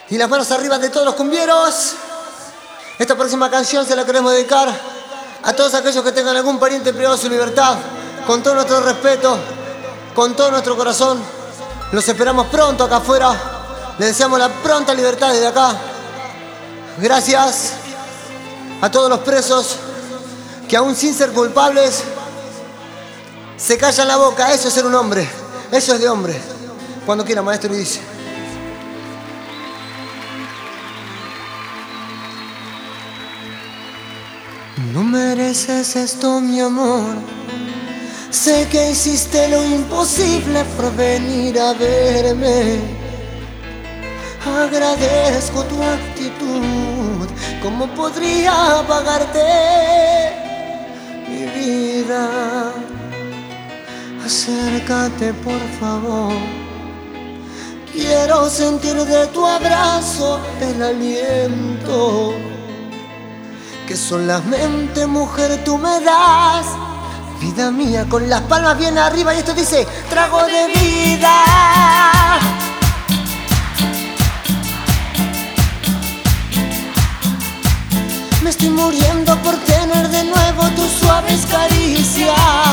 Y las manos arriba de todos los cumbieros. Esta próxima canción se la queremos dedicar a todos aquellos que tengan algún pariente privado de su libertad. Con todo nuestro respeto, con todo nuestro corazón. Los esperamos pronto acá afuera. Les deseamos la pronta libertad desde acá. Gracias a todos los presos que aún sin ser culpables se callan la boca. Eso es ser un hombre. Eso es de hombre. Cuando quiera, maestro, y dice: no mereces esto, mi amor. Sé que hiciste lo imposible por venir a verme. Agradezco tu actitud. ¿Cómo podría pagarte mi vida? Acércate, por favor. Quiero sentir de tu abrazo el aliento que solamente, mujer, tú me das. Vida mía, con las palmas bien arriba. Y esto dice: trago de vida. Me estoy muriendo por tener de nuevo tus suaves caricias,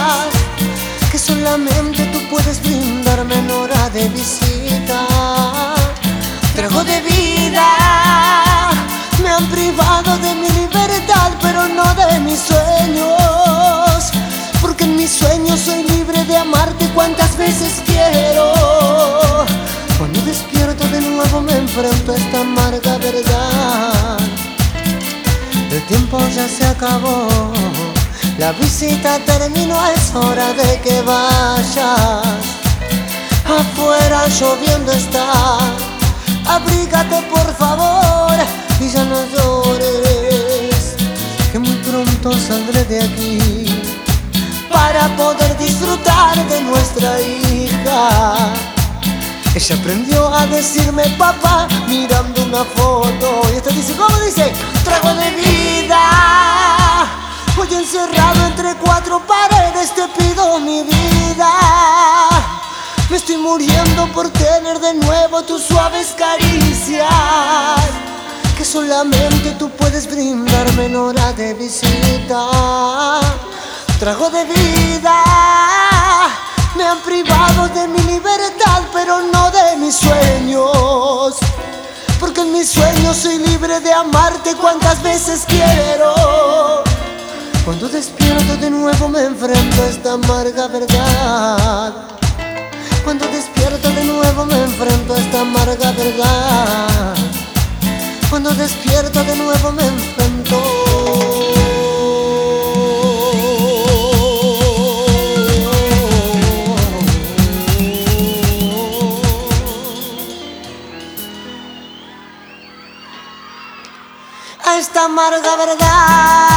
que solamente tú puedes brindarme en hora de visita. Trago de vida. Me han privado de mi libertad, pero no de mis sueños, porque en mis sueños soy libre de amarte cuantas veces quiero. Cuando despierto de nuevo me enfrento a esta amarga verdad. El tiempo ya se acabó, la visita terminó, es hora de que vayas. Afuera lloviendo está, abrígate por favor y ya no llores, que muy pronto saldré de aquí para poder disfrutar de nuestra hija. Ella aprendió a decirme papá mirando una foto. Y esto dice, ¿cómo dice? Trago de vida. Hoy encerrado entre cuatro paredes te pido mi vida. Me estoy muriendo por tener de nuevo tus suaves caricias, que solamente tú puedes brindarme en hora de visita. Trago de vida. Me han privado de mi libertad, pero no de mis sueños, porque en mis sueños soy libre de amarte cuantas veces quiero. Cuando despierto de nuevo me enfrento a esta amarga verdad. Cuando despierto de nuevo me enfrento a esta amarga verdad. Cuando despierto de nuevo me enfrento. A esta amarga verdad.